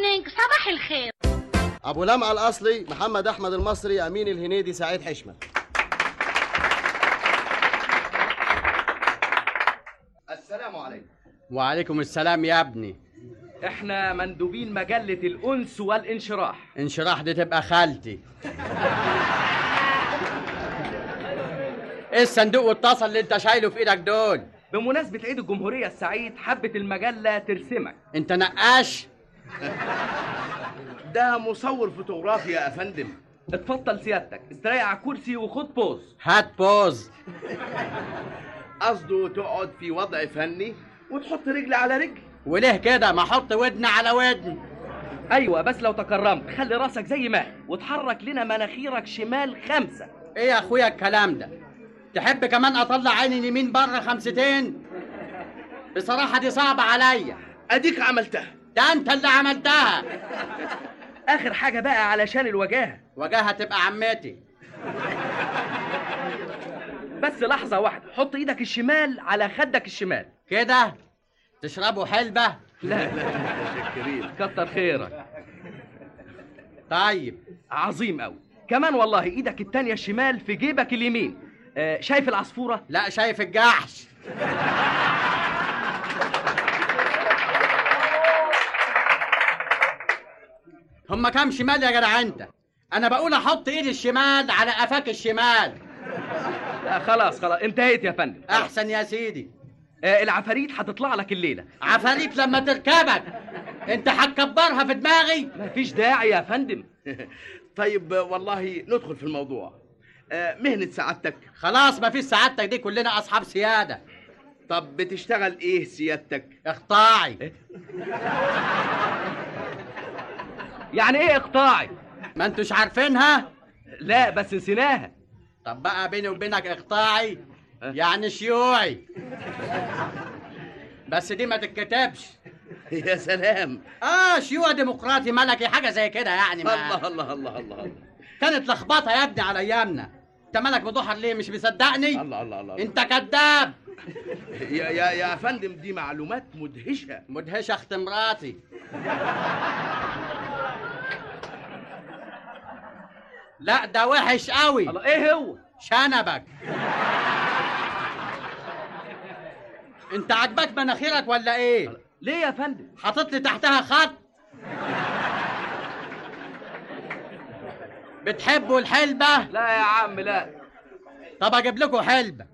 مورنينج، صباح الخير. ابو لمعه الاصلي محمد احمد المصري، امين الهنيدي سعيد حشمه. السلام عليكم. وعليكم السلام يا ابني. احنا مندوبين مجلة الأنس والانشراح. انشراح دي تبقى خالتي. ايه الصندوق والطاسه اللي انت شايله في ايدك دول؟ بمناسبة عيد الجمهورية السعيد حبت المجلة ترسمك. انت نقاش؟ ده مصور فوتوغرافي يا افندم. اتفضل سيادتك، استريح على الكرسي وخد بوز. هات بوز. قصده تقعد في وضع فني وتحط رجل على رجل. وليه كده؟ ما احط ودن على ودن. ايوه بس لو تكرمت خلي راسك زي ما هي وتحرك لنا مناخيرك شمال 5. ايه يا اخويا الكلام ده؟ تحب كمان اطلع عيني اليمين بره 5؟ بصراحه دي صعبه عليا. اديك عملتها. ده انت اللي عملتها. اخر حاجه بقى علشان الوجاهه. وجاهه تبقى عمتي. بس لحظه واحده، حط ايدك الشمال على خدك الشمال كده. تشربوا حلبه؟ لا شكرين، كتر خيرك. طيب عظيم قوي. كمان والله ايدك التانية الشمال في جيبك اليمين. شايف العصفوره؟ لا شايف الجحش. هما كام شمال يا جدع انت؟ انا بقول احط ايدي الشمال على قفاك الشمال. لا خلاص انتهيت يا فندم. احسن يا سيدي. العفاريت هتطلع لك الليله. عفاريت لما تركبك انت هتكبرها في دماغي. مفيش داعي يا فندم. طيب والله ندخل في الموضوع. مهنة سعادتك؟ خلاص مفيش سعادتك دي، كلنا اصحاب سياده. طب بتشتغل ايه سيادتك؟ اقطاعي. يعني ايه اقطاعي؟ ما انتوش عارفينها؟ لا بس نسيناها. طب بقى بيني وبينك اقطاعي يعني شيوعي. بس دي ما تتكتبش. يا سلام. شيوعي ديمقراطي ملكي حاجه زي كده يعني. ما الله الله الله الله. كانت لخبطه يا ابني على ايامنا. انت مالك مضحر ليه؟ مش مصدقني؟ الله الله الله. انت كذاب. يا فندم دي معلومات مدهشه. مدهشه اخت مراتي. لا ده وحش قوي. الله ايه هو؟ شنبك. انت عاجبك مناخيرك ولا ايه؟ ليه يا فندم؟ حاطط لي تحتها خط. بتحبوا الحلبة؟ لا يا عم لا. طب اجيب لكم حلبة.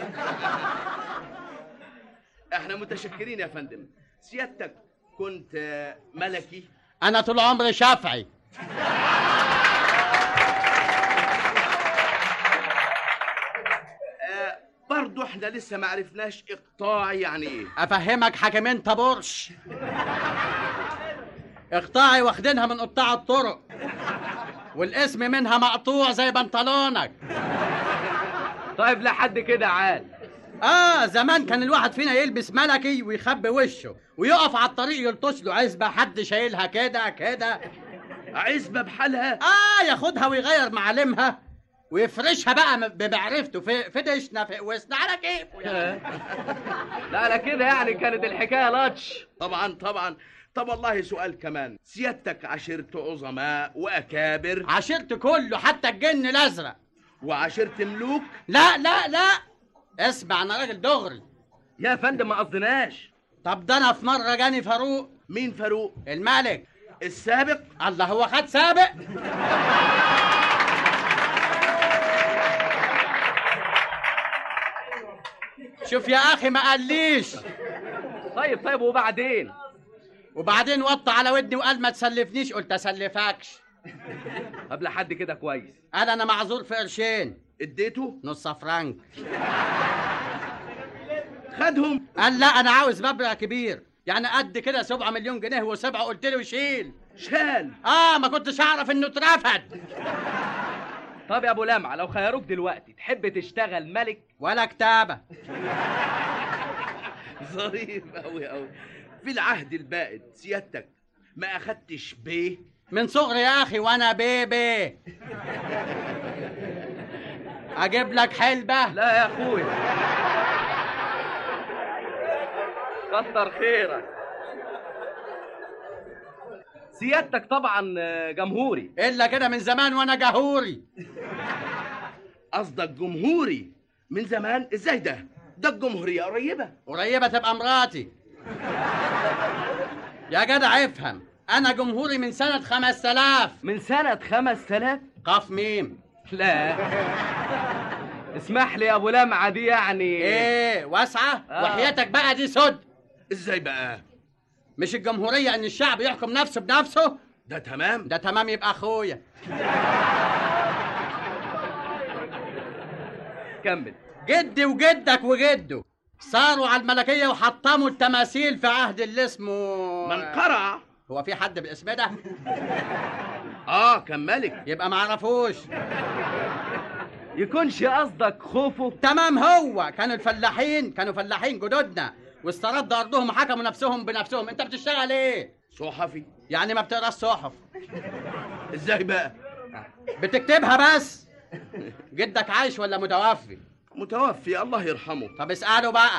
احنا متشكرين يا فندم. سيادتك كنت ملكي؟ انا طول عمري شافعي. برضو احنا لسه ما عرفناش اقطاعي يعني ايه. افهمك حكمين طابورش. اقطاعي واخدينها من قطاع الطرق، والاسم منها مقطوع زي بنطلونك. طيب لحد كده عال. زمان كان الواحد فينا يلبس ملكي ويخبي وشه ويقف على الطريق يلطش له عزبه حد شايلها كده كده. عزبه بحالها؟ ياخدها ويغير معالمها ويفرشها بقى بمعرفته في دشنا في وسنا على كيفه يعني. لا على كده يعني كانت الحكايه لطش. طبعا. طب والله سؤال كمان، سيادتك عشرت عظماء واكابر؟ عشرت كله حتى الجن الازرق. وعشرت ملوك؟ لا لا لا اسمع انا راجل دغري يا فندم ما قصدناش. طب ده انا في مره جاني فاروق. مين فاروق؟ الملك السابق. الله هو خد سابق؟ شوف يا اخي ما قاليش. طيب وبعدين وطى على ودني وقال ما تسلفنيش. قلت اسلفكش. قبل حد كده كويس. قال انا معذور في قرشين. اديته نص فرنك. خدهم. قال لا انا عاوز مبلغ كبير يعني قد كده 7 مليون جنيه وسبعه. قلت له شيل. شال. ما كنتش اعرف انه اترفد. طب يا ابو لمعه لو خيروك دلوقتي تحب تشتغل ملك ولا كتابه؟ ظريف قوي. في العهد البائد سيادتك ما اخدتش بيه؟ من صغري يا اخي وانا بيبي. اجيب لك حلبه؟ لا يا اخويا كتر خيرك. سيادتك طبعا جمهوري. الا كده من زمان وانا جهوري. قصدك جمهوري من زمان؟ ازاي ده الجمهورية قريبة تبقى مراتي. يا جدع افهم، انا جمهوري من سنة 5000. من سنة 5000؟ قاف ميم. لا اسمح لي يا ابو لمعة دي يعني ايه واسعة؟ وحياتك بقى دي سد. ازاي بقى؟ مش الجمهورية ان الشعب يحكم نفسه بنفسه؟ ده تمام. ده تمام، يبقى اخويا. كمل. جدي وجدك وجده صاروا على الملكية وحطموا التماثيل في عهد اللي اسمه منقرع. هو في حد بالاسم ده؟ كان ملك. يبقى معرفوش. يكونش قصدك خوفه؟ تمام، هو كانوا فلاحين جدودنا، واسترد ارضهم وحكموا نفسهم بنفسهم. انت بتشتغل ايه؟ صحفي. يعني ما بتقراش صحف؟ ازاي بقى؟ بتكتبها بس. جدك عايش ولا متوفي؟ متوفي الله يرحمه. طب اسأله بقى.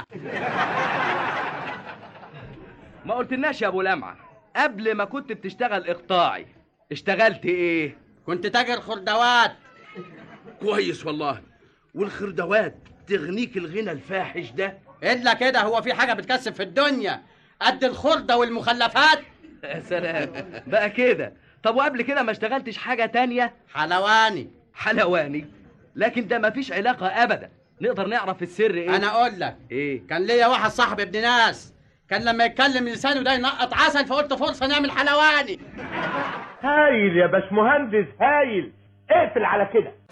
ما قلتلناش يا ابو لمعة، قبل ما كنت بتشتغل اقطاعي اشتغلت ايه؟ كنت تاجر خردوات. كويس والله. والخردوات تغنيك الغنى الفاحش ده؟ الا كده، هو في حاجة بتكسب في الدنيا قد الخردة والمخلفات؟ يا سلام بقى كده. طب وقبل كده ما اشتغلتش حاجة تانية؟ حلواني. لكن ده مفيش علاقة ابدا. نقدر نعرف السر ايه؟ انا اقول لك. ايه؟ كان ليا واحد صاحب ابن ناس، كان لما يتكلم لسانه ده ينقط عسل، فقلت فرصة نعمل حلواني. هايل يا باشمهندس، هايل. اقفل على كده.